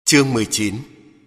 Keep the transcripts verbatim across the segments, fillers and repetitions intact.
Chương mười chín.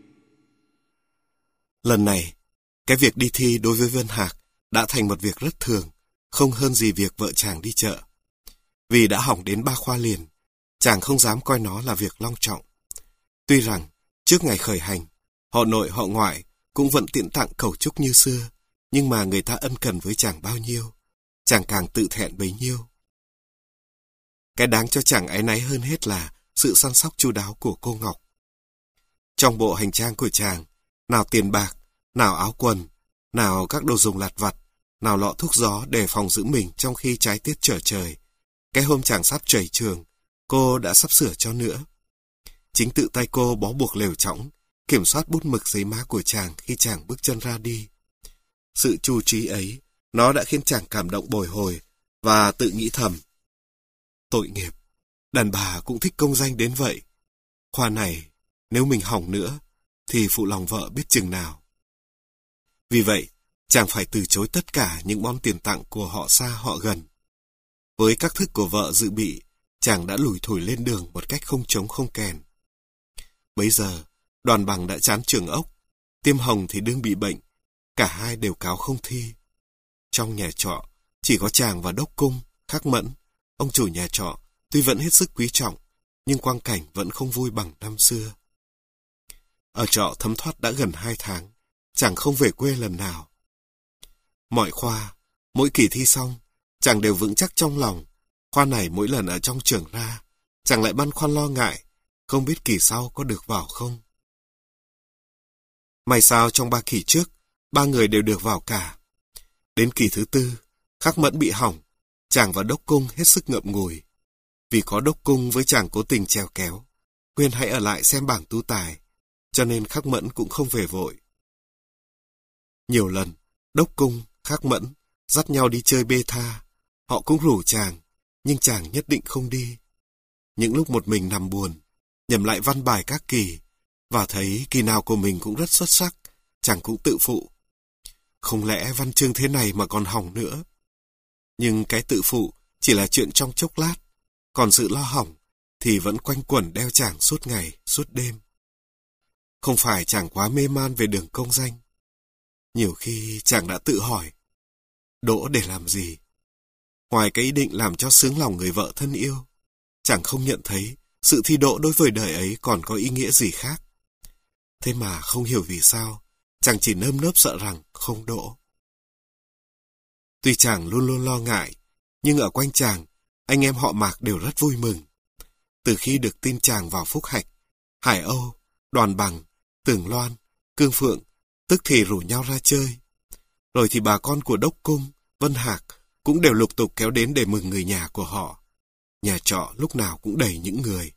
Lần này, cái việc đi thi đối với Vân Hạc đã thành một việc rất thường, không hơn gì việc vợ chàng đi chợ. Vì đã hỏng đến ba khoa liền, chàng không dám coi nó là việc long trọng. Tuy rằng, trước ngày khởi hành, họ nội họ ngoại cũng vẫn tiễn tặng cầu chúc như xưa, nhưng mà người ta ân cần với chàng bao nhiêu, chàng càng tự thẹn bấy nhiêu. Cái đáng cho chàng áy náy hơn hết là sự săn sóc chu đáo của cô Ngọc. Trong bộ hành trang của chàng, nào tiền bạc, nào áo quần, nào các đồ dùng lặt vặt, nào lọ thuốc gió để phòng giữ mình trong khi trái tiết trở trời. Cái hôm chàng sắp trẩy trường, cô đã sắp sửa cho nữa. Chính tự tay cô bó buộc lều trõng, kiểm soát bút mực giấy má của chàng khi chàng bước chân ra đi. Sự chu trí ấy, nó đã khiến chàng cảm động bồi hồi và tự nghĩ thầm. Tội nghiệp, đàn bà cũng thích công danh đến vậy. Khoa này, nếu mình hỏng nữa, thì phụ lòng vợ biết chừng nào. Vì vậy, chàng phải từ chối tất cả những món tiền tặng của họ xa họ gần. Với các thức của vợ dự bị, chàng đã lủi thủi lên đường một cách không trống không kèn. Bấy giờ, Đoàn Bằng đã chán trường ốc, Tiêm Hồng thì đương bị bệnh, cả hai đều cáo không thi. Trong nhà trọ, chỉ có chàng và Đốc Cung, Khắc Mẫn, ông chủ nhà trọ, tuy vẫn hết sức quý trọng, nhưng quang cảnh vẫn không vui bằng năm xưa. Ở trọ thấm thoát đã gần hai tháng, chàng không về quê lần nào. Mọi khoa, mỗi kỳ thi xong, chàng đều vững chắc trong lòng. Khoa này mỗi lần ở trong trường ra, chàng lại băn khoăn lo ngại, không biết kỳ sau có được vào không. May sao trong ba kỳ trước, ba người đều được vào cả. Đến kỳ thứ tư, Khắc Mẫn bị hỏng, chàng và Đốc Cung hết sức ngậm ngùi. Vì có Đốc Cung với chàng cố tình trèo kéo, khuyên hãy ở lại xem bảng tú tài, cho nên Khắc Mẫn cũng không về vội. Nhiều lần, Đốc Cung, Khắc Mẫn dắt nhau đi chơi bê tha, họ cũng rủ chàng, nhưng chàng nhất định không đi. Những lúc một mình nằm buồn, nhẩm lại văn bài các kỳ, và thấy kỳ nào của mình cũng rất xuất sắc, chàng cũng tự phụ. Không lẽ văn chương thế này mà còn hỏng nữa? Nhưng cái tự phụ chỉ là chuyện trong chốc lát, còn sự lo hỏng thì vẫn quanh quẩn đeo chàng suốt ngày, suốt đêm. Không phải chàng quá mê man về đường công danh. Nhiều khi chàng đã tự hỏi, đỗ để làm gì? Ngoài cái ý định làm cho sướng lòng người vợ thân yêu, chàng không nhận thấy sự thi đỗ đối với đời ấy còn có ý nghĩa gì khác. Thế mà không hiểu vì sao, chàng chỉ nơm nớp sợ rằng không đỗ. Tuy chàng luôn luôn lo ngại, nhưng ở quanh chàng, anh em họ Mạc đều rất vui mừng. Từ khi được tin chàng vào phúc hạch, Hải Âu, Đoàn Bằng, Tường Loan, Cương Phượng tức thì rủ nhau ra chơi. Rồi thì bà con của Đốc Cung, Vân Hạc cũng đều lục tục kéo đến để mừng người nhà của họ. Nhà trọ lúc nào cũng đầy những người.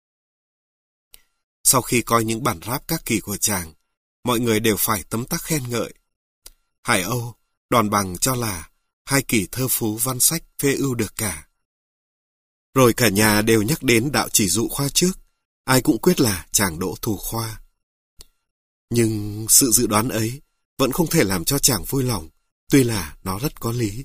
Sau khi coi những bản rap các kỳ của chàng, mọi người đều phải tấm tắc khen ngợi. Hải Âu, Đoàn Bằng cho là hai kỳ thơ phú văn sách phê ưu được cả. Rồi cả nhà đều nhắc đến đạo chỉ dụ khoa trước, ai cũng quyết là chàng đỗ thủ khoa. Nhưng sự dự đoán ấy vẫn không thể làm cho chàng vui lòng, tuy là nó rất có lý.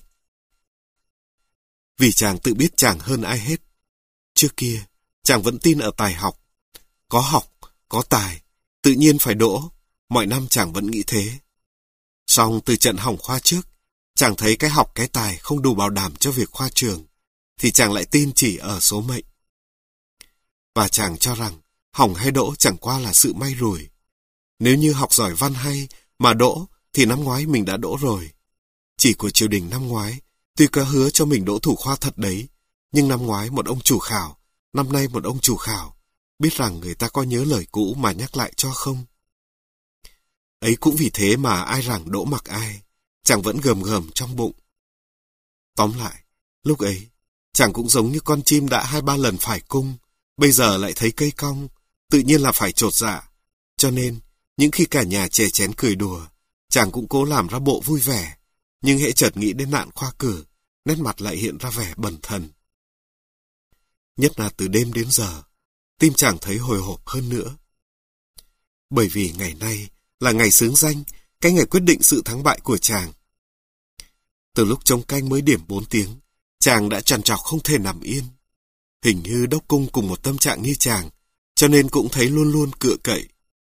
Vì chàng tự biết chàng hơn ai hết. Trước kia, chàng vẫn tin ở tài học. Có học, có tài, tự nhiên phải đỗ, mọi năm chàng vẫn nghĩ thế. Song từ trận hỏng khoa trước, chàng thấy cái học cái tài không đủ bảo đảm cho việc khoa trường, thì chàng lại tin chỉ ở số mệnh. Và chàng cho rằng, hỏng hay đỗ chẳng qua là sự may rủi. Nếu như học giỏi văn hay mà đỗ, thì năm ngoái mình đã đỗ rồi. Chỉ của triều đình năm ngoái, tuy có hứa cho mình đỗ thủ khoa thật đấy, nhưng năm ngoái một ông chủ khảo, năm nay một ông chủ khảo, biết rằng người ta có nhớ lời cũ mà nhắc lại cho không. Ấy cũng vì thế mà ai rằng đỗ mặc ai, chàng vẫn gầm gầm trong bụng. Tóm lại, lúc ấy, chàng cũng giống như con chim đã hai ba lần phải cung, bây giờ lại thấy cây cong, tự nhiên là phải chột dạ. Cho nên, những khi cả nhà chè chén cười đùa, chàng cũng cố làm ra bộ vui vẻ, nhưng hễ chợt nghĩ đến nạn khoa cử, nét mặt lại hiện ra vẻ bần thần. Nhất là từ đêm đến giờ, tim chàng thấy hồi hộp hơn nữa. Bởi vì ngày nay là ngày xướng danh, cái ngày quyết định sự thắng bại của chàng. Từ lúc trông canh mới điểm bốn tiếng, chàng đã trằn trọc không thể nằm yên. Hình như Đốc Cung cùng một tâm trạng như chàng, cho nên cũng thấy luôn luôn cựa cậy.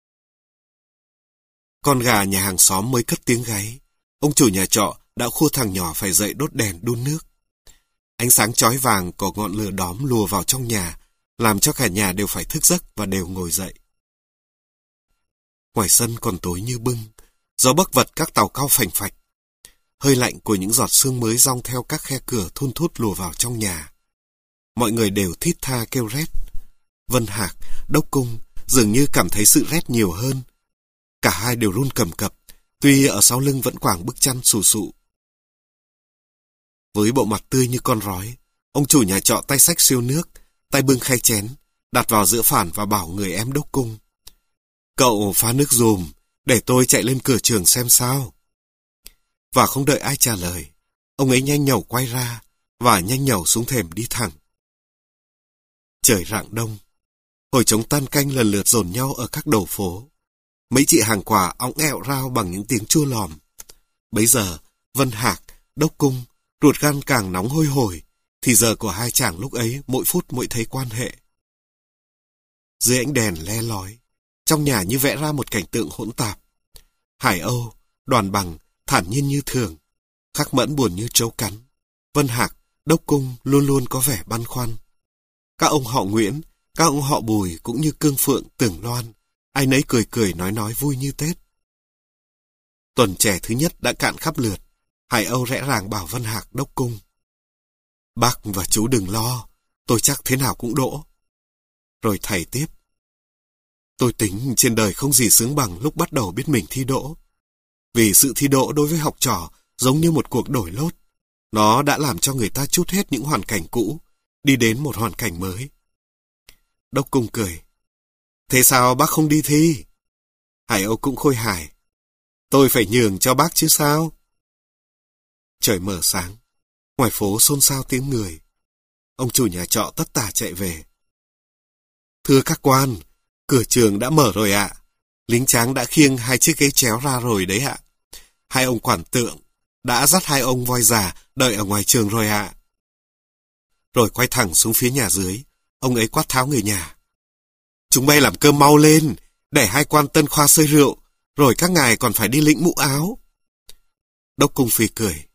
Con gà nhà hàng xóm mới cất tiếng gáy, ông chủ nhà trọ đã khua thằng nhỏ phải dậy đốt đèn đun nước. Ánh sáng chói vàng của ngọn lửa đóm lùa vào trong nhà, làm cho cả nhà đều phải thức giấc và đều ngồi dậy. Ngoài sân còn tối như bưng, gió bấc vật các tàu cao phành phạch. Hơi lạnh của những giọt sương mới dong theo các khe cửa thun thút lùa vào trong nhà. Mọi người đều thít tha kêu rét. Vân Hạc, Đốc Cung dường như cảm thấy sự rét nhiều hơn. Cả hai đều run cầm cập, tuy ở sau lưng vẫn quàng bức chăn xù xụ. Với bộ mặt tươi như con rói, ông chủ nhà trọ tay xách siêu nước, tay bưng khay chén, đặt vào giữa phản và bảo người em Đốc Cung: "Cậu pha nước dùm, để tôi chạy lên cửa trường xem sao." Và không đợi ai trả lời, ông ấy nhanh nhẩu quay ra và nhanh nhẩu xuống thềm đi thẳng. Trời rạng đông, hồi trống tan canh lần lượt dồn nhau ở các đầu phố. Mấy chị hàng quả óng ẹo rao bằng những tiếng chua lòm. Bấy giờ, Vân Hạc, Đốc Cung, ruột gan càng nóng hôi hổi, thì giờ của hai chàng lúc ấy mỗi phút mỗi thấy quan hệ. Dưới ánh đèn le lói, trong nhà như vẽ ra một cảnh tượng hỗn tạp. Hải Âu, Đoàn Bằng, thản nhiên như thường, Khắc Mẫn buồn như trâu cắn. Vân Hạc, Đốc Cung luôn luôn có vẻ băn khoăn. Các ông họ Nguyễn, các ông họ Bùi cũng như Cương Phượng, Tưởng Loan, ai nấy cười cười nói nói vui như Tết. Tuần trẻ thứ nhất đã cạn khắp lượt. Hải Âu rẽ ràng bảo Vân Hạc, Đốc Cung: "Bác và chú đừng lo, tôi chắc thế nào cũng đỗ." Rồi thầy tiếp: "Tôi tính trên đời không gì sướng bằng lúc bắt đầu biết mình thi đỗ. Vì sự thi đỗ đối với học trò giống như một cuộc đổi lốt. Nó đã làm cho người ta trút hết những hoàn cảnh cũ, đi đến một hoàn cảnh mới." Đốc Cung cười: "Thế sao bác không đi thi?" Hải Âu cũng khôi hài: "Tôi phải nhường cho bác chứ sao." Trời mở sáng, ngoài phố xôn xao tiếng người. Ông chủ nhà trọ tất tả chạy về: "Thưa các quan, cửa trường đã mở rồi ạ. Lính tráng đã khiêng hai chiếc ghế chéo ra rồi đấy ạ. Hai ông quản tượng đã dắt hai ông voi già đợi ở ngoài trường rồi ạ." Rồi quay thẳng xuống phía nhà dưới, ông ấy quát tháo người nhà: "Chúng bay làm cơm mau lên, để hai quan tân khoa xơi rượu, rồi các ngài còn phải đi lĩnh mũ áo." Đốc Cung phì cười: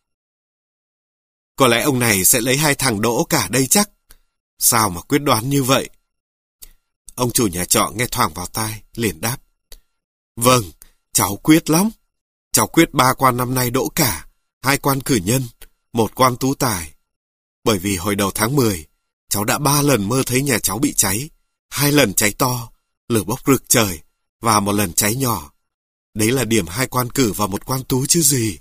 "Có lẽ ông này sẽ lấy hai thằng đỗ cả đây chắc. Sao mà quyết đoán như vậy?" Ông chủ nhà trọ nghe thoảng vào tai, liền đáp: "Vâng, cháu quyết lắm. Cháu quyết ba quan năm nay đỗ cả, hai quan cử nhân, một quan tú tài. Bởi vì hồi đầu tháng mười, cháu đã ba lần mơ thấy nhà cháu bị cháy, hai lần cháy to, lửa bốc rực trời, và một lần cháy nhỏ. Đấy là điểm hai quan cử và một quan tú chứ gì."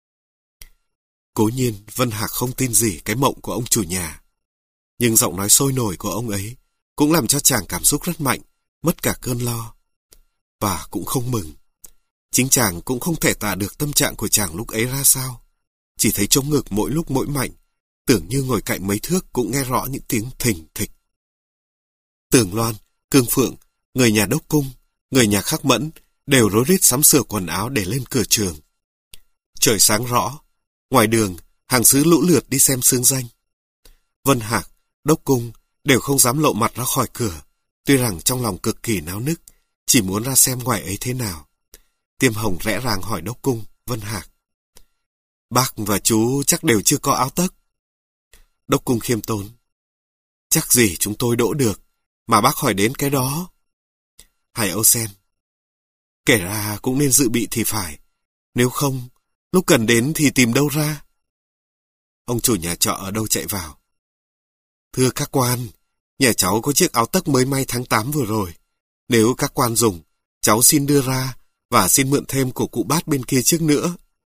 Cố nhiên, Vân Hạc không tin gì cái mộng của ông chủ nhà. Nhưng giọng nói sôi nổi của ông ấy cũng làm cho chàng cảm xúc rất mạnh, mất cả cơn lo. Và cũng không mừng. Chính chàng cũng không thể tả được tâm trạng của chàng lúc ấy ra sao. Chỉ thấy trống ngực mỗi lúc mỗi mạnh, tưởng như ngồi cạnh mấy thước cũng nghe rõ những tiếng thình thịch. Tưởng Loan, Cương Phượng, người nhà Đốc Cung, người nhà Khắc Mẫn đều rối rít sắm sửa quần áo để lên cửa trường. Trời sáng rõ, ngoài đường, hàng xứ lũ lượt đi xem xương danh. Vân Hạc, Đốc Cung đều không dám lộ mặt ra khỏi cửa, tuy rằng trong lòng cực kỳ náo nức, chỉ muốn ra xem ngoài ấy thế nào. Tiêm Hồng rẽ ràng hỏi Đốc Cung, Vân Hạc: "Bác và chú chắc đều chưa có áo tấc." Đốc Cung khiêm tốn: "Chắc gì chúng tôi đỗ được, mà bác hỏi đến cái đó." Hải Âu xen: "Kể ra cũng nên dự bị thì phải, nếu không, lúc cần đến thì tìm đâu ra." Ông chủ nhà trọ ở đâu chạy vào: "Thưa các quan, nhà cháu có chiếc áo tấc mới may tháng tám vừa rồi. Nếu các quan dùng, cháu xin đưa ra và xin mượn thêm của cụ Bát bên kia chiếc nữa."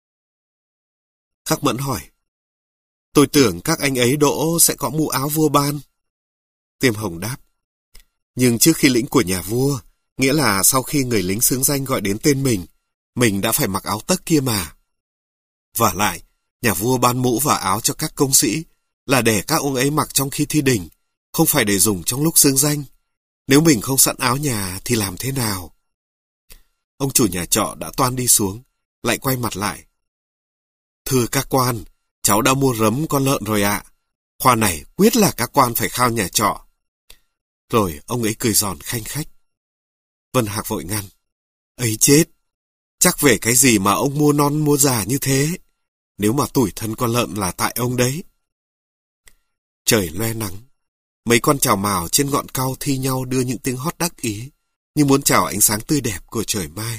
Khắc Mẫn hỏi: "Tôi tưởng các anh ấy đỗ sẽ có mũ áo vua ban." Tiêm Hồng đáp: "Nhưng trước khi lĩnh của nhà vua, nghĩa là sau khi người lính xướng danh gọi đến tên mình, mình đã phải mặc áo tấc kia mà. Vả lại, nhà vua ban mũ và áo cho các công sĩ là để các ông ấy mặc trong khi thi đình, không phải để dùng trong lúc xướng danh. Nếu mình không sẵn áo nhà thì làm thế nào?" Ông chủ nhà trọ đã toan đi xuống, lại quay mặt lại: "Thưa các quan, cháu đã mua rấm con lợn rồi ạ. Khoa này quyết là các quan phải khao nhà trọ." Rồi ông ấy cười giòn khanh khách. Vân Hạc vội ngăn. Ấy chết! Chắc về cái gì mà ông mua non mua già như thế? Nếu mà tủi thân con lợn là tại ông đấy. Trời loe nắng. Mấy con chào mào trên ngọn cau thi nhau đưa những tiếng hót đắc ý, như muốn chào ánh sáng tươi đẹp của trời mai.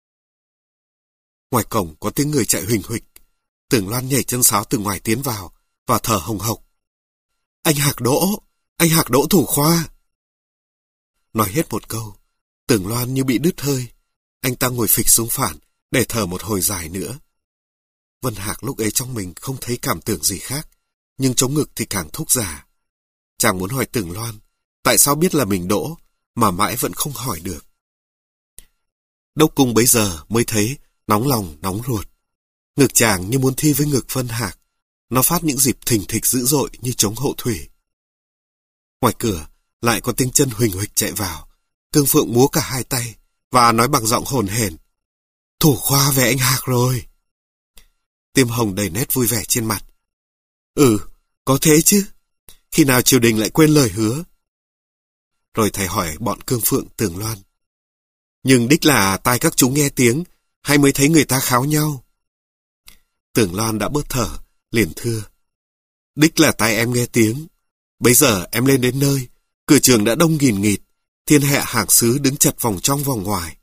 Ngoài cổng có tiếng người chạy huỳnh huỵch. Tưởng Loan nhảy chân sáo từ ngoài tiến vào và thở hồng hộc. Anh Hạc Đỗ! Anh Hạc Đỗ thủ khoa! Nói hết một câu, Tưởng Loan như bị đứt hơi. Anh ta ngồi phịch xuống phản để thở một hồi dài nữa. Vân Hạc lúc ấy trong mình không thấy cảm tưởng gì khác, nhưng chống ngực thì càng thúc già. Chàng muốn hỏi Tưởng Loan, tại sao biết là mình Đỗ, mà mãi vẫn không hỏi được. Đốc Cung bấy giờ mới thấy nóng lòng nóng ruột. Ngực chàng như muốn thi với ngực Vân Hạc. Nó phát những dịp thình thịch dữ dội như trống hậu thủy. Ngoài cửa lại có tiếng chân huỳnh huỵch chạy vào. Cương Phượng múa cả hai tay và nói bằng giọng hồn hển. Thủ khoa về anh Hạc rồi. Tiêm Hồng đầy nét vui vẻ trên mặt. Ừ, có thế chứ. Khi nào triều đình lại quên lời hứa? Rồi thầy hỏi bọn Cương Phượng Tưởng Loan. Nhưng đích là tai các chú nghe tiếng, hay mới thấy người ta kháo nhau? Tưởng Loan đã bớt thở, liền thưa. Đích là tai em nghe tiếng. Bây giờ em lên đến nơi, cửa trường đã đông nghìn nghịt, thiên hạ hàng xứ đứng chật vòng trong vòng ngoài.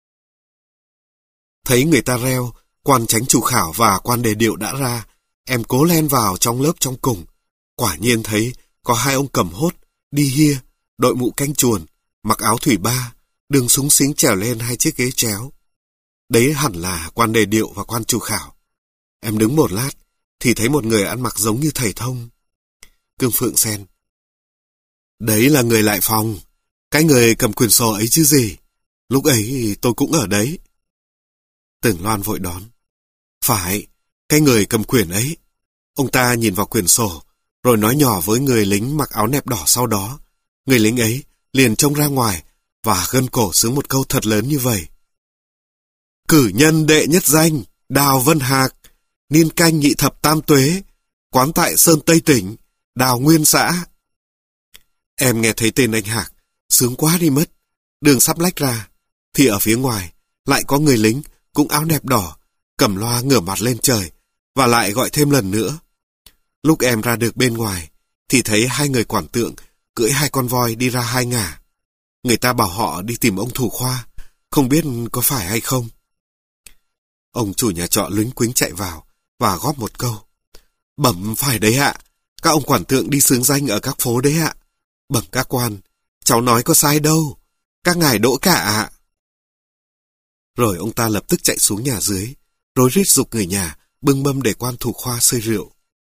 Thấy người ta reo, quan chánh chủ khảo và quan đề điệu đã ra, em cố len vào trong lớp trong cùng. Quả nhiên thấy có hai ông cầm hốt, đi hia, đội mũ canh chuồn, mặc áo thủy ba, đường súng xính trèo lên hai chiếc ghế chéo. Đấy hẳn là quan đề điệu và quan chủ khảo. Em đứng một lát, thì thấy một người ăn mặc giống như thầy thông. Cương Phượng xen. Đấy là người lại phòng, cái người cầm quyển sổ ấy chứ gì. Lúc ấy tôi cũng ở đấy. Tưởng Loan vội đón. Phải, cái người cầm quyển ấy. Ông ta nhìn vào quyển sổ, rồi nói nhỏ với người lính mặc áo nẹp đỏ sau đó. Người lính ấy liền trông ra ngoài và gân cổ xướng một câu thật lớn như vậy. Cử nhân đệ nhất danh, Đào Vân Hạc, niên canh nhị thập tam tuế, quán tại Sơn Tây tỉnh, Đào Nguyên xã. Em nghe thấy tên anh Hạc, sướng quá đi mất. Đường sắp lách ra, thì ở phía ngoài lại có người lính cũng áo nẹp đỏ, cầm loa ngửa mặt lên trời, và lại gọi thêm lần nữa. Lúc em ra được bên ngoài, thì thấy hai người quản tượng cưỡi hai con voi đi ra hai ngả. Người ta bảo họ đi tìm ông thủ khoa, không biết có phải hay không. Ông chủ nhà trọ lính quính chạy vào và góp một câu. Bẩm phải đấy ạ, các ông quản tượng đi xướng danh ở các phố đấy ạ. Bẩm các quan, cháu nói có sai đâu, các ngài đỗ cả ạ. Rồi ông ta lập tức chạy xuống nhà dưới, rối rít giục người nhà bưng mâm để quan thủ khoa xơi rượu.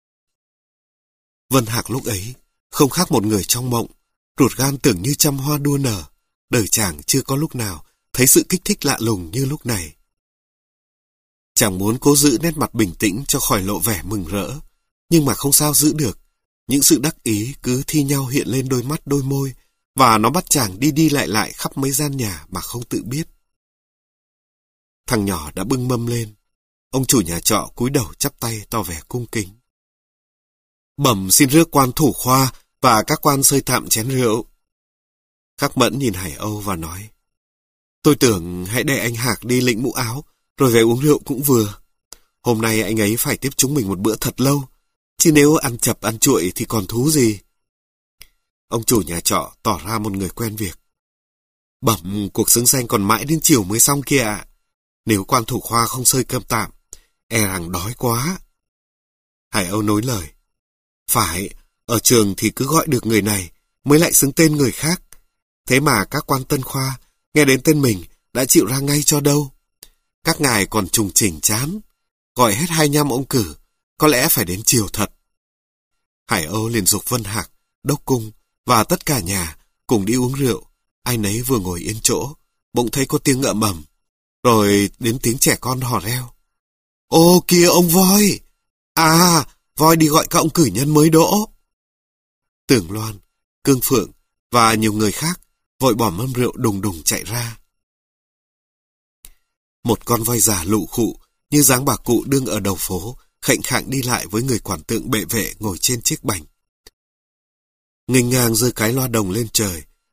Vân Hạc lúc ấy không khác một người trong mộng, ruột gan tưởng như trăm hoa đua nở. Đời chàng chưa có lúc nào thấy sự kích thích lạ lùng như lúc này. Chàng muốn cố giữ nét mặt bình tĩnh cho khỏi lộ vẻ mừng rỡ, nhưng mà không sao giữ được. Những sự đắc ý cứ thi nhau hiện lên đôi mắt đôi môi, và nó bắt chàng đi đi lại lại khắp mấy gian nhà mà không tự biết. Thằng nhỏ đã bưng mâm lên. Ông chủ nhà trọ cúi đầu chắp tay tỏ vẻ cung kính. Bẩm xin rước quan thủ khoa và các quan xơi tạm chén rượu. Khắc Mẫn nhìn Hải Âu và nói. Tôi tưởng hãy để anh Hạc đi lĩnh mũ áo, rồi về uống rượu cũng vừa. Hôm nay anh ấy phải tiếp chúng mình một bữa thật lâu, chứ nếu ăn chập ăn chuội thì còn thú gì. Ông chủ nhà trọ tỏ ra một người quen việc. Bẩm, cuộc xứng danh còn mãi đến chiều mới xong kia ạ. Nếu quan thủ khoa không xơi cơm tạm, e rằng đói quá. Hải Âu nối lời. Phải, ở trường thì cứ gọi được người này mới lại xứng tên người khác. Thế mà các quan tân khoa nghe đến tên mình đã chịu ra ngay cho đâu. Các ngài còn trùng chỉnh chán. Gọi hết hai nhăm ông cử, có lẽ phải đến chiều thật. Hải Âu liền giục Vân Hạc, Đốc Cung và tất cả nhà cùng đi uống rượu. Ai nấy vừa ngồi yên chỗ, bỗng thấy có tiếng ngợ mầm, rồi đến tiếng trẻ con hò reo. Ô kìa ông voi! À, voi đi gọi các ông cử nhân mới đỗ. Tưởng Loan, Cương Phượng và nhiều người khác vội bỏ mâm rượu đùng đùng chạy ra. Một con voi già lụ khụ như dáng bà cụ đương ở đầu phố, khệnh khạng đi lại với người quản tượng bệ vệ ngồi trên chiếc bành. Nghênh ngang giơ cái loa đồng lên trời,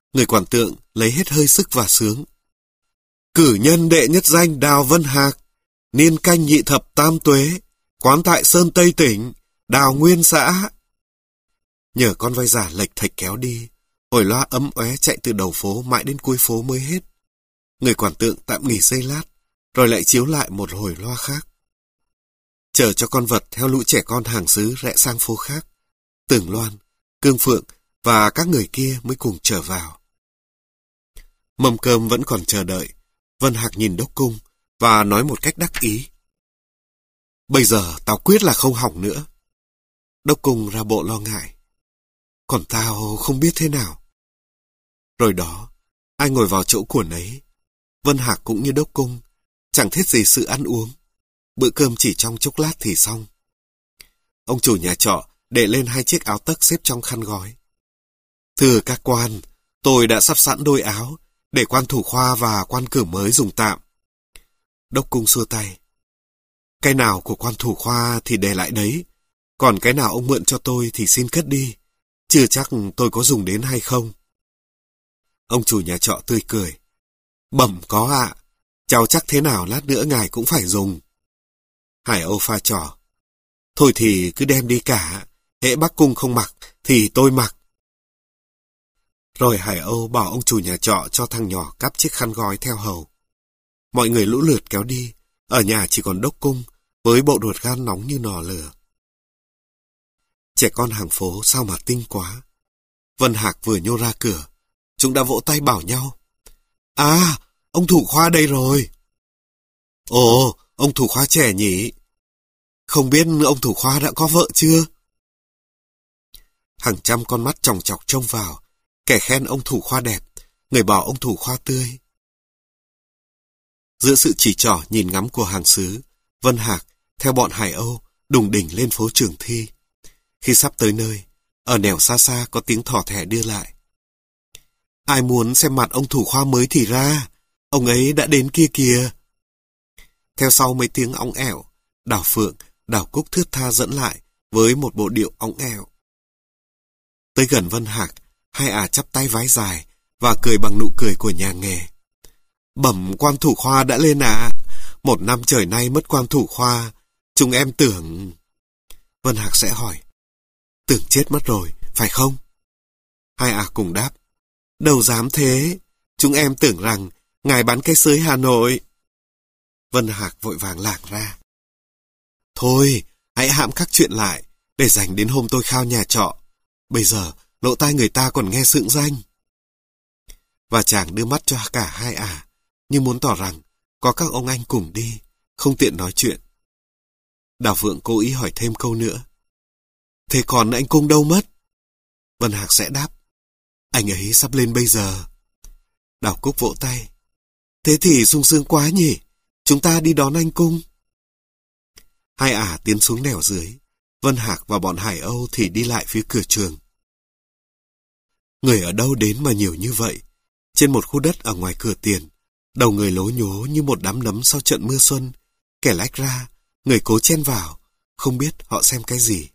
Người quản tượng lấy hết hơi sức và sướng. Cử nhân đệ nhất danh Đào Vân Hạc, niên canh nhị thập tam tuế, quán tại Sơn Tây tỉnh, Đào Nguyên xã. Nhờ con voi giả lệch thạch kéo đi, hồi loa ấm óe chạy từ đầu phố mãi đến cuối phố mới hết. Người quản tượng tạm nghỉ giây lát, rồi lại chiếu lại một hồi loa khác. Chờ cho con vật theo lũ trẻ con hàng xứ rẽ sang phố khác. Tường Loan, Cương Phượng và các người kia mới cùng trở vào. Mâm cơm vẫn còn chờ đợi. Vân Hạc nhìn Đốc Cung và nói một cách đắc ý. Bây giờ tao quyết là không hỏng nữa. Đốc Cung ra bộ lo ngại. Còn tao không biết thế nào. Rồi đó, ai ngồi vào chỗ của nấy. Vân Hạc cũng như Đốc Cung, chẳng thiết gì sự ăn uống. Bữa cơm chỉ trong chốc lát thì xong. Ông chủ nhà trọ để lên hai chiếc áo tấc xếp trong khăn gói. Thưa các quan, tôi đã sắp sẵn đôi áo để quan thủ khoa và quan cử mới dùng tạm. Đốc Cung xua tay. Cái nào của quan thủ khoa thì để lại đấy, còn cái nào ông mượn cho tôi thì xin cất đi, chưa chắc tôi có dùng đến hay không. Ông chủ nhà trọ tươi cười. Bẩm có ạ, cháu chắc thế nào lát nữa ngài cũng phải dùng. Hải Âu pha trò. Thôi thì cứ đem đi cả, hễ Bắc Cung không mặc thì tôi mặc. Rồi Hải Âu bảo ông chủ nhà trọ cho thằng nhỏ cắp chiếc khăn gói theo hầu. Mọi người lũ lượt kéo đi, ở nhà chỉ còn Đốc Cung với bộ ruột gan nóng như nò lửa. Trẻ con hàng phố sao mà tinh quá. Vân Hạc vừa nhô ra cửa, chúng đã vỗ tay bảo nhau. À, ông thủ khoa đây rồi. Ồ, ông thủ khoa trẻ nhỉ? Không biết ông thủ khoa đã có vợ chưa? Hàng trăm con mắt chòng chọc trông vào, kẻ khen ông thủ khoa đẹp, người bảo ông thủ khoa tươi. Giữa sự chỉ trỏ nhìn ngắm của hàng xứ, Vân Hạc theo bọn Hải Âu đùng đỉnh lên phố Trường Thi. Khi sắp tới nơi, ở nẻo xa xa có tiếng thỏ thẻ đưa lại. Ai muốn xem mặt ông thủ khoa mới thì ra, ông ấy đã đến kia kìa. Theo sau mấy tiếng óng ẻo, Đào Phượng, Đào Cúc thướt tha dẫn lại với một bộ điệu óng ẻo. Tới gần Vân Hạc, hai ả chắp tay vái dài và cười bằng nụ cười của nhà nghề. Bẩm quan thủ khoa đã lên ạ. À. Một năm trời nay mất quan thủ khoa, chúng em tưởng... Vân Hạc sẽ hỏi. Tưởng chết mất rồi, phải không? Hai ả cùng đáp. Đâu dám thế, chúng em tưởng rằng ngài bán cây sới Hà Nội. Vân Hạc vội vàng lảng ra. Thôi, hãy hãm các chuyện lại, để dành đến hôm tôi khao nhà trọ. Bây giờ, lỗ tai người ta còn nghe sượng danh. Và chàng đưa mắt cho cả hai ả, như muốn tỏ rằng có các ông anh cùng đi, không tiện nói chuyện. Đào Phượng cố ý hỏi thêm câu nữa. Thế còn anh Cung đâu mất? Vân Hạc sẽ đáp. Anh ấy sắp lên bây giờ. Đào Cúc vỗ tay. Thế thì sung sướng quá nhỉ, chúng ta đi đón anh Cung. Hai ả tiến xuống nẻo dưới, Vân Hạc và bọn Hải Âu thì đi lại phía cửa trường. Người ở đâu đến mà nhiều như vậy? Trên một khu đất ở ngoài cửa tiền, đầu người lố nhố như một đám nấm sau trận mưa xuân, kẻ lách ra, người cố chen vào, không biết họ xem cái gì.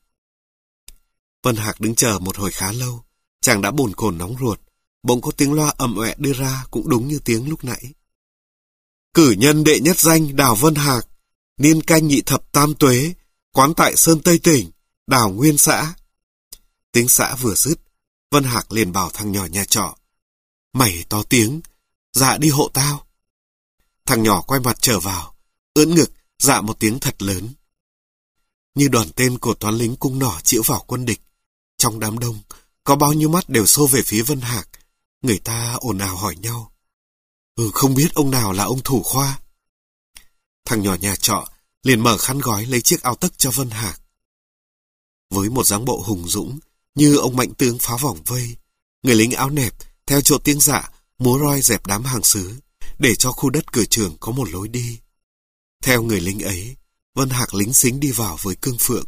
Vân Hạc đứng chờ một hồi khá lâu, chàng đã bồn chồn nóng ruột, bỗng có tiếng loa ầm ẹ đưa ra cũng đúng như tiếng lúc nãy. Cử nhân đệ nhất danh Đào Vân Hạc, niên canh nhị thập tam tuế, quán tại Sơn Tây tỉnh, Đào Nguyên xã. Tiếng xã vừa dứt, Vân Hạc liền bảo thằng nhỏ nhà trọ. Mày to tiếng, dạ đi hộ tao. Thằng nhỏ quay mặt trở vào, ưỡn ngực, dạ một tiếng thật lớn. Như đoàn tên của toán lính cung nỏ chĩa vào quân địch. Trong đám đông, có bao nhiêu mắt đều xô về phía Vân Hạc. Người ta ồn ào hỏi nhau. Ừ, không biết ông nào là ông thủ khoa. Thằng nhỏ nhà trọ liền mở khăn gói lấy chiếc áo tấc cho Vân Hạc. Với một dáng bộ hùng dũng, như ông mạnh tướng phá vòng vây, người lính áo nẹp theo chỗ tiếng dạ múa roi dẹp đám hàng xứ, để cho khu đất cửa trường có một lối đi. Theo người lính ấy, Vân Hạc lính xính đi vào với Cương Phượng.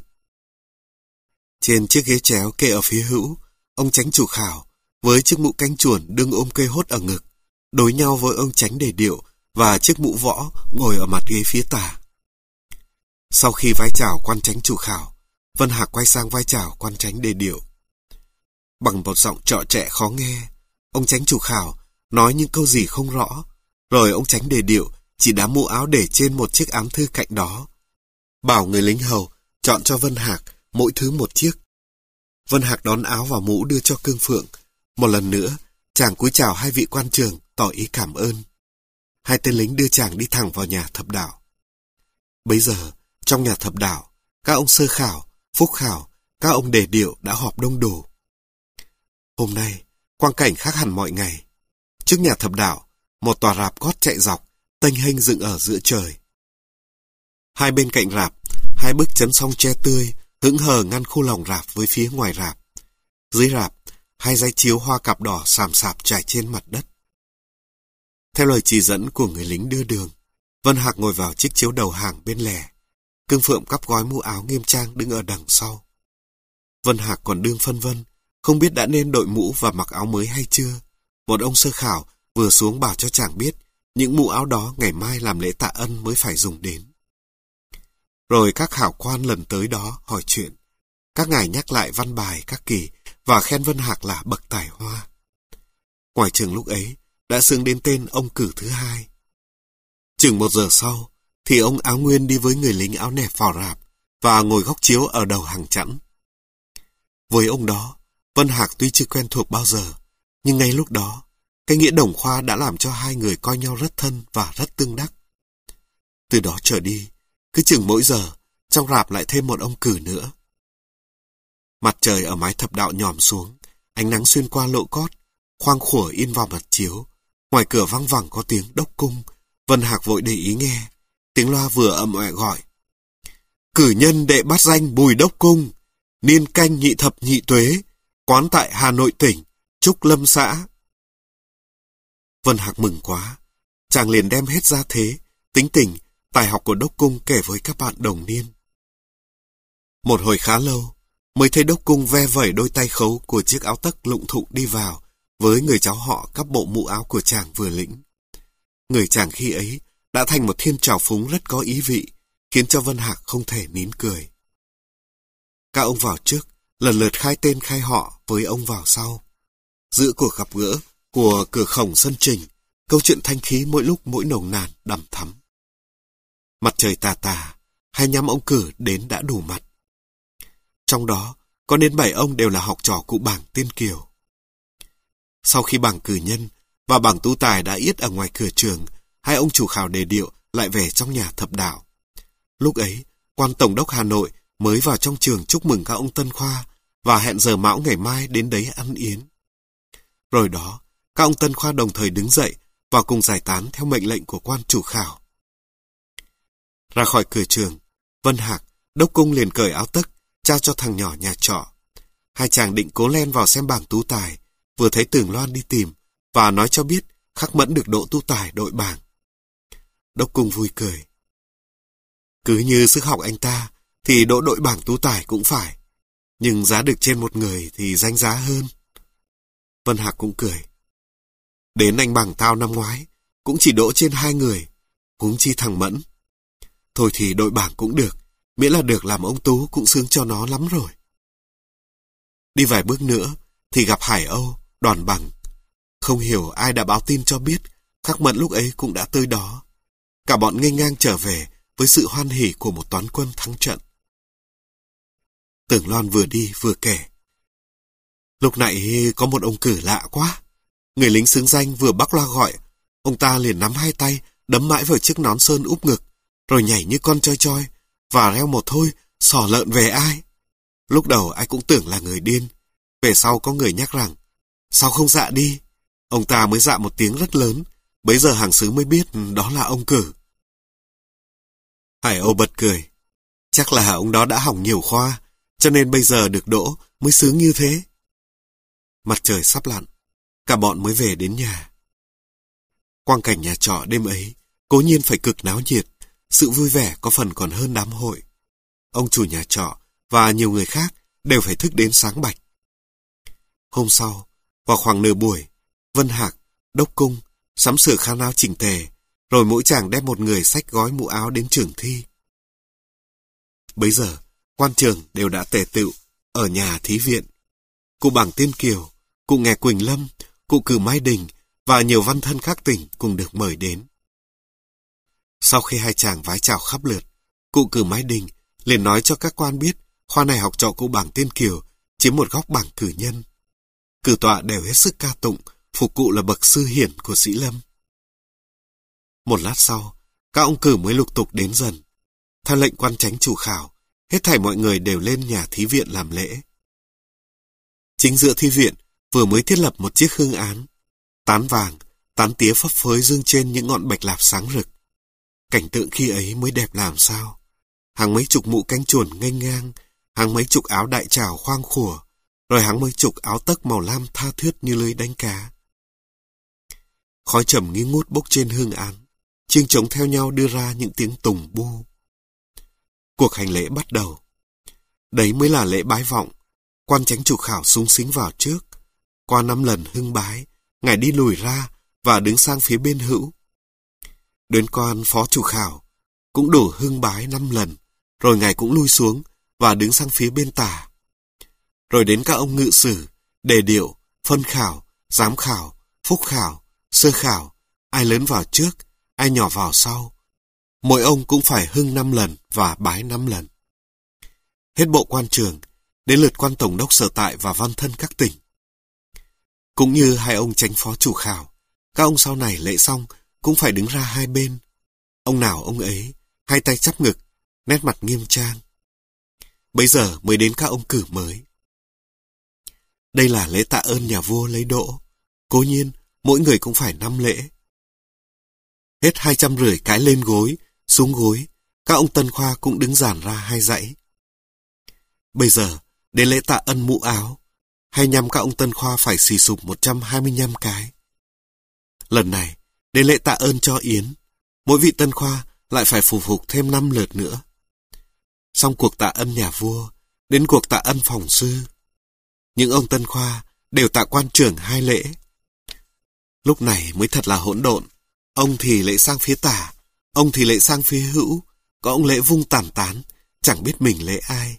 Trên chiếc ghế chéo kê ở phía hữu, ông chánh chủ khảo với chiếc mũ cánh chuồn đương ôm cây hốt ở ngực, đối nhau với ông chánh đề điệu và chiếc mũ võ ngồi ở mặt ghế phía tả. Sau khi vái chào quan chánh chủ khảo, Vân Hạc quay sang vai chào quan chánh đề điệu. Bằng một giọng trọ trẹ khó nghe, ông Chánh chủ khảo nói những câu gì không rõ, rồi ông Chánh đề điệu chỉ đám mũ áo để trên một chiếc ám thư cạnh đó. Bảo người lính hầu chọn cho Vân Hạc mỗi thứ một chiếc. Vân Hạc đón áo và mũ đưa cho Cương Phượng. Một lần nữa, chàng cúi chào hai vị quan trường, tỏ ý cảm ơn. Hai tên lính đưa chàng đi thẳng vào nhà thập đạo. Bấy giờ, trong nhà thập đạo, các ông sơ khảo, phúc khảo, các ông đề điệu đã họp đông đủ. Hôm nay, quang cảnh khác hẳn mọi ngày. Trước nhà thập đạo, một tòa rạp cót chạy dọc, tênh hênh dựng ở giữa trời. Hai bên cạnh rạp, hai bức chấn song tre tươi, hững hờ ngăn khu lòng rạp với phía ngoài rạp. Dưới rạp, hai dãy chiếu hoa cặp đỏ xàm xạp trải trên mặt đất. Theo lời chỉ dẫn của người lính đưa đường, Vân Hạc ngồi vào chiếc chiếu đầu hàng bên lề. Cương Phượng cắp gói mũ áo nghiêm trang đứng ở đằng sau. Vân Hạc còn đương phân vân, không biết đã nên đội mũ và mặc áo mới hay chưa. Một ông sơ khảo vừa xuống bảo cho chàng biết những mũ áo đó ngày mai làm lễ tạ ân mới phải dùng đến. Rồi các khảo quan lần tới đó hỏi chuyện. Các ngài nhắc lại văn bài các kỳ và khen Vân Hạc là bậc tài hoa. Ngoài trường lúc ấy đã xưng đến tên ông cử thứ hai. Chừng một giờ sau thì ông áo nguyên đi với người lính áo nẹp vào rạp và ngồi góc chiếu ở đầu hàng chẵn. Với ông đó, Vân Hạc tuy chưa quen thuộc bao giờ, nhưng ngay lúc đó, cái nghĩa đồng khoa đã làm cho hai người coi nhau rất thân và rất tương đắc. Từ đó trở đi, cứ chừng mỗi giờ, trong rạp lại thêm một ông cử nữa. Mặt trời ở mái thập đạo nhòm xuống, ánh nắng xuyên qua lỗ cót, khoang khủa in vào mặt chiếu. Ngoài cửa văng vẳng có tiếng đốc cung. Vân Hạc vội để ý nghe. Tiếng loa vừa ầm ẹ gọi. Cử nhân đệ bát danh Bùi Đốc Cung, niên canh nhị thập nhị tuế, quán tại Hà Nội tỉnh, Trúc Lâm xã. Vân Hạc mừng quá. Chàng liền đem hết ra thế, tính tình, tài học của Đốc Cung kể với các bạn đồng niên. Một hồi khá lâu, mới thấy Đốc Cung ve vẩy đôi tay khấu của chiếc áo tấc lụng thụng đi vào, với người cháu họ cắp bộ mũ áo của chàng vừa lĩnh. Người chàng khi ấy đã thành một thiên trào phúng rất có ý vị, khiến cho Vân Hạc không thể nín cười. Các ông vào trước, lần lượt khai tên khai họ với ông vào sau. Giữa cuộc gặp gỡ của cửa khổng sân trình, câu chuyện thanh khí mỗi lúc mỗi nồng nàn đằm thắm. Mặt trời tà tà, hai nhăm ông cử đến đã đủ mặt. Trong đó, có đến bảy ông đều là học trò cụ bảng Tiên Kiều. Sau khi bảng cử nhân và bảng tú tài đã yết ở ngoài cửa trường, hai ông chủ khảo đề điệu lại về trong nhà thập đạo. Lúc ấy, quan tổng đốc Hà Nội mới vào trong trường chúc mừng các ông tân khoa và hẹn giờ mão ngày mai đến đấy ăn yến. Rồi đó, các ông tân khoa đồng thời đứng dậy và cùng giải tán theo mệnh lệnh của quan chủ khảo. Ra khỏi cửa trường, Vân Hạc, Đốc Cung liền cởi áo tấc, trao cho thằng nhỏ nhà trọ. Hai chàng định cố len vào xem bảng tú tài, vừa thấy Tường Loan đi tìm và nói cho biết Khắc Mẫn được đỗ tú tài đội bảng. Đốc Cung vui cười. Cứ như sức học anh ta thì đỗ đội bảng tú tài cũng phải, nhưng giá được trên một người thì danh giá hơn. Vân Hạc cũng cười. Đến anh bằng tao năm ngoái cũng chỉ đỗ trên hai người, huống chi thằng Mẫn. Thôi thì đội bảng cũng được, miễn là được làm ông Tú cũng sướng cho nó lắm rồi. Đi vài bước nữa thì gặp Hải Âu, Đoàn Bằng. Không hiểu ai đã báo tin cho biết Khắc Mẫn lúc ấy cũng đã tới đó. Cả bọn nghênh ngang trở về với sự hoan hỉ của một toán quân thắng trận. Tưởng Loan vừa đi vừa kể. Lúc nãy có một ông cử lạ quá. Người lính xứng danh vừa bắc loa gọi, ông ta liền nắm hai tay, đấm mãi vào chiếc nón sơn úp ngực, rồi nhảy như con choi choi, và reo một thôi, xỏ lợn về ai. Lúc đầu ai cũng tưởng là người điên. Về sau có người nhắc rằng, sao không dạ đi? Ông ta mới dạ một tiếng rất lớn, bấy giờ hàng xứ mới biết đó là ông cử. Hải Âu bật cười. Chắc là ông đó đã hỏng nhiều khoa, cho nên bây giờ được đỗ mới sướng như thế. Mặt trời sắp lặn, cả bọn mới về đến nhà. Quang cảnh nhà trọ đêm ấy cố nhiên phải cực náo nhiệt, sự vui vẻ có phần còn hơn đám hội. Ông chủ nhà trọ và nhiều người khác đều phải thức đến sáng bạch. Hôm sau, vào khoảng nửa buổi, Vân Hạc, Đốc Cung sắm sửa khăn áo chỉnh tề, rồi mỗi chàng đem một người xách gói mũ áo đến trường thi. Bấy giờ, quan trường đều đã tề tựu ở nhà thí viện. Cụ bảng Tiên Kiều, cụ Nghè Quỳnh Lâm, cụ Cử Mai Đình và nhiều văn thân các tỉnh cùng được mời đến. Sau khi hai chàng vái chào khắp lượt, cụ Cử Mai Đình liền nói cho các quan biết khoa này học trò cụ bảng Tiên Kiều chiếm một góc bảng cử nhân. Cử tọa đều hết sức ca tụng, phục cụ là bậc sư hiển của Sĩ Lâm. Một lát sau, các ông cử mới lục tục đến dần. Theo lệnh quan chánh chủ khảo, hết thảy mọi người đều lên nhà thí viện làm lễ. Chính giữa thi viện vừa mới thiết lập một chiếc hương án. Tán vàng, tán tía phấp phới dương trên những ngọn bạch lạp sáng rực. Cảnh tượng khi ấy mới đẹp làm sao. Hàng mấy chục mũ cánh chuồn nghênh ngang, hàng mấy chục áo đại trảo khoang khủa, rồi hàng mấy chục áo tấc màu lam tha thướt như lưới đánh cá. Khói trầm nghi ngút bốc trên hương án, chiêng trống theo nhau đưa ra những tiếng tùng bu. Cuộc hành lễ bắt đầu. Đấy mới là lễ bái vọng. Quan chánh chủ khảo súng xính vào trước. Qua năm lần hưng bái, ngài đi lùi ra và đứng sang phía bên hữu. Đến quan phó chủ khảo cũng đổ hưng bái năm lần, rồi ngài cũng lui xuống và đứng sang phía bên tả. Rồi đến các ông ngự sử, đề điệu, phân khảo, giám khảo, phúc khảo, sơ khảo, ai lớn vào trước, ai nhỏ vào sau. Mỗi ông cũng phải hưng năm lần và bái năm lần. Hết bộ quan trường, đến lượt quan tổng đốc sở tại và văn thân các tỉnh. Cũng như hai ông chánh phó chủ khảo, các ông sau này lễ xong cũng phải đứng ra hai bên. Ông nào ông ấy, hai tay chắp ngực, nét mặt nghiêm trang. Bấy giờ mới đến các ông cử mới. Đây là lễ tạ ơn nhà vua lấy đỗ. Cố nhiên, mỗi người cũng phải năm lễ. Hết hai trăm rưỡi cái lên gối, xuống gối, các ông tân khoa cũng đứng dàn ra hai dãy. Bây giờ, đến lễ tạ ân mũ áo, hay nhằm các ông tân khoa phải xì sụp một trăm hai mươi lăm cái. Lần này, đến lễ tạ ơn cho Yến, mỗi vị tân khoa lại phải phục phục thêm năm lượt nữa. Xong cuộc tạ ân nhà vua, đến cuộc tạ ân phòng sư. Những ông tân khoa đều tạ quan trưởng hai lễ. Lúc này mới thật là hỗn độn. Ông thì lễ sang phía tả, ông thì lễ sang phía hữu, có ông lễ vung tản tán, chẳng biết mình lễ ai.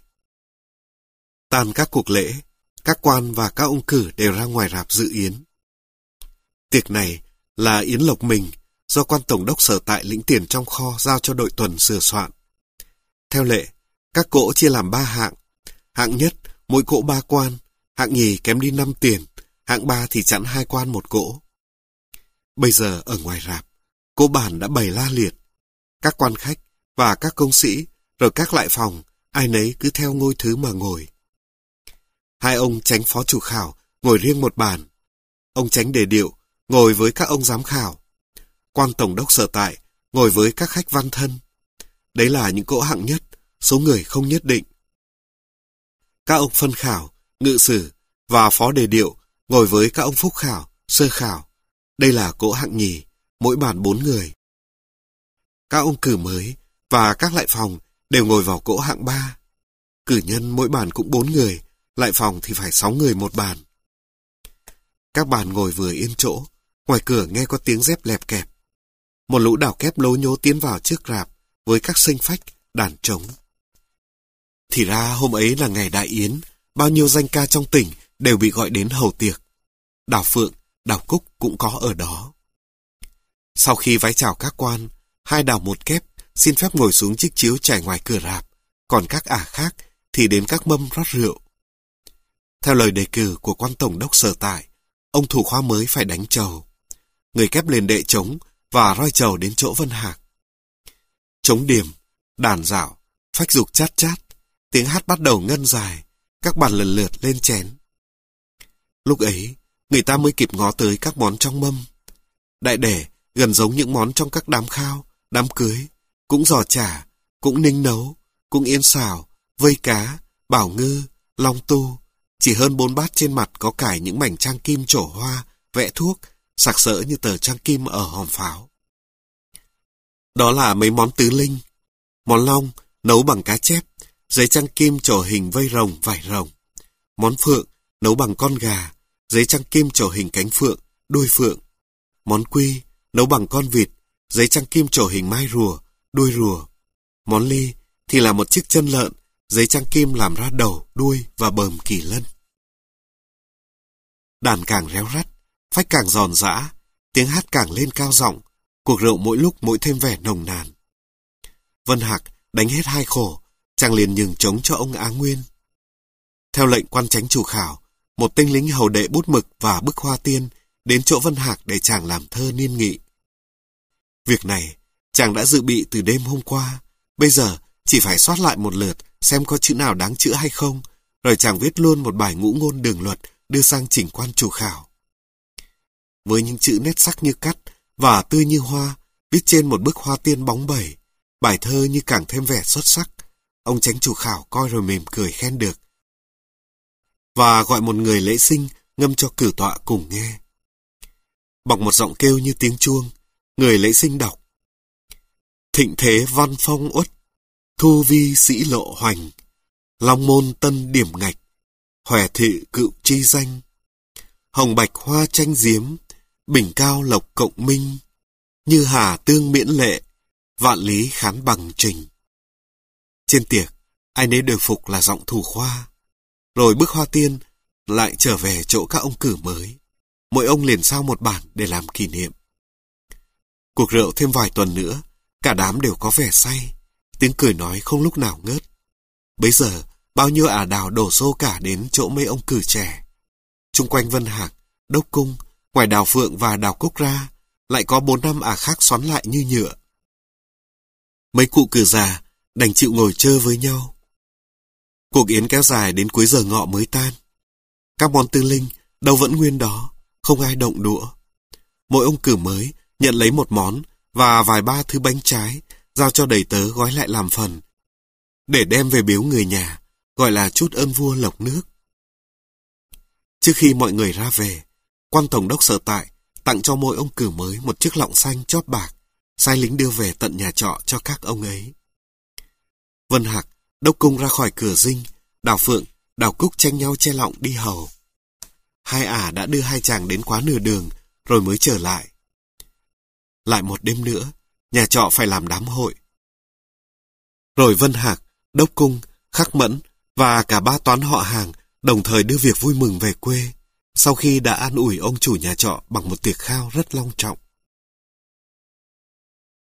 Tan các cuộc lễ, các quan và các ông cử đều ra ngoài rạp dự yến. Tiệc này là yến lộc mình, do quan tổng đốc sở tại lĩnh tiền trong kho giao cho đội tuần sửa soạn. Theo lệ, các cỗ chia làm ba hạng. Hạng nhất, mỗi cỗ ba quan, hạng nhì kém đi năm tiền, hạng ba thì chẵn hai quan một cỗ. Bây giờ ở ngoài rạp, cỗ bàn đã bày la liệt. Các quan khách và các công sĩ, rồi các lại phòng, ai nấy cứ theo ngôi thứ mà ngồi. Hai ông chánh phó chủ khảo ngồi riêng một bàn. Ông chánh đề điệu ngồi với các ông giám khảo. Quan tổng đốc sở tại ngồi với các khách văn thân. Đấy là những cỗ hạng nhất, số người không nhất định. Các ông phân khảo, ngự sử và phó đề điệu ngồi với các ông phúc khảo, sơ khảo. Đây là cỗ hạng nhì, mỗi bàn bốn người. Các ông cử mới và các lại phòng đều ngồi vào cỗ hạng ba. Cử nhân mỗi bàn cũng bốn người, lại phòng thì phải sáu người một bàn. Các bàn ngồi vừa yên chỗ, ngoài cửa nghe có tiếng dép lẹp kẹp. Một lũ đào kép lố nhố tiến vào trước rạp với các sinh phách, đàn trống. Thì ra hôm ấy là ngày đại yến, bao nhiêu danh ca trong tỉnh đều bị gọi đến hầu tiệc. Đào Phượng, Đào Cúc cũng có ở đó. Sau khi vái chào các quan, hai đào một kép xin phép ngồi xuống chiếc chiếu trải ngoài cửa rạp, còn các ả khác thì đến các mâm rót rượu. Theo lời đề cử của quan tổng đốc sở tại, ông thủ khoa mới phải đánh trầu. Người kép liền đệ trống và roi trầu đến chỗ Vân Hạc. Trống điểm, đàn dạo, phách dục chát chát, tiếng hát bắt đầu ngân dài, các bàn lần lượt lên chén. Lúc ấy, người ta mới kịp ngó tới các món trong mâm. Đại để gần giống những món trong các đám khao, đám cưới, cũng giò chả, cũng ninh nấu, cũng yến xào, vây cá, bảo ngư, long tu. Chỉ hơn bốn bát trên mặt có cải những mảnh trang kim trổ hoa, vẽ thuốc, sặc sỡ như tờ trang kim ở hòm pháo. Đó là mấy món tứ linh. Món long nấu bằng cá chép, giấy trang kim trổ hình vây rồng, vải rồng. Món phượng nấu bằng con gà, giấy trang kim trổ hình cánh phượng, đuôi phượng. Món quy nấu bằng con vịt, giấy trang kim trổ hình mai rùa, đuôi rùa. Món ly thì là một chiếc chân lợn, giấy trang kim làm ra đầu, đuôi và bờm kỳ lân. Đàn càng réo rắt, phách càng giòn giã, tiếng hát càng lên cao giọng, cuộc rượu mỗi lúc mỗi thêm vẻ nồng nàn. Vân Hạc đánh hết hai khổ, chàng liền nhường trống cho ông Á Nguyên. Theo lệnh quan chánh chủ khảo, một tinh lính hầu đệ bút mực và bức hoa tiên đến chỗ Vân Hạc để chàng làm thơ niên nghị. Việc này chàng đã dự bị từ đêm hôm qua, bây giờ chỉ phải soát lại một lượt xem có chữ nào đáng chữa hay không, rồi chàng viết luôn một bài ngũ ngôn đường luật đưa sang chỉnh quan chủ khảo. Với những chữ nét sắc như cắt và tươi như hoa, viết trên một bức hoa tiên bóng bẩy, bài thơ như càng thêm vẻ xuất sắc. Ông chánh chủ khảo coi rồi mỉm cười khen được, và gọi một người lễ sinh ngâm cho cử tọa cùng nghe. Bằng một giọng kêu như tiếng chuông, người lễ sinh đọc: Thịnh thế văn phong uất, thu vi sĩ lộ hoành, long môn tân điểm ngạch, hòe thị cựu chi danh, hồng bạch hoa tranh diếm, bình cao lộc cộng minh, như hà tương miễn lệ, vạn lý khán bằng trình. Trên tiệc, ai nấy đều phục là giọng thủ khoa. Rồi bức hoa tiên lại trở về chỗ các ông cử mới. Mỗi ông liền sao một bản để làm kỷ niệm. Cuộc rượu thêm vài tuần nữa, cả đám đều có vẻ say, tiếng cười nói không lúc nào ngớt. Bấy giờ, bao nhiêu ả đào đổ xô cả đến chỗ mấy ông cử trẻ. Chung quanh Vân Hạc, Đốc Cung, ngoài Đào Phượng và Đào Cúc ra, lại có bốn năm ả khác xoắn lại như nhựa. Mấy cụ cử già đành chịu ngồi chơi với nhau. Cuộc yến kéo dài đến cuối giờ ngọ mới tan. Các món tư linh đâu vẫn nguyên đó, không ai động đũa. Mỗi ông cử mới nhận lấy một món và vài ba thứ bánh trái, giao cho đầy tớ gói lại làm phần, để đem về biếu người nhà, gọi là chút ơn vua lộc nước. Trước khi mọi người ra về, quan tổng đốc sở tại tặng cho mỗi ông cử mới một chiếc lọng xanh chóp bạc, sai lính đưa về tận nhà trọ cho các ông ấy. Vân Hạc, Đốc Cung ra khỏi cửa dinh, Đào Phượng, Đào Cúc tranh nhau che lọng đi hầu. Hai ả đã đưa hai chàng đến quá nửa đường, rồi mới trở lại. Lại một đêm nữa, nhà trọ phải làm đám hội. Rồi Vân Hạc, Đốc Cung, Khắc Mẫn và cả ba toán họ hàng đồng thời đưa việc vui mừng về quê, sau khi đã an ủi ông chủ nhà trọ bằng một tiệc khao rất long trọng.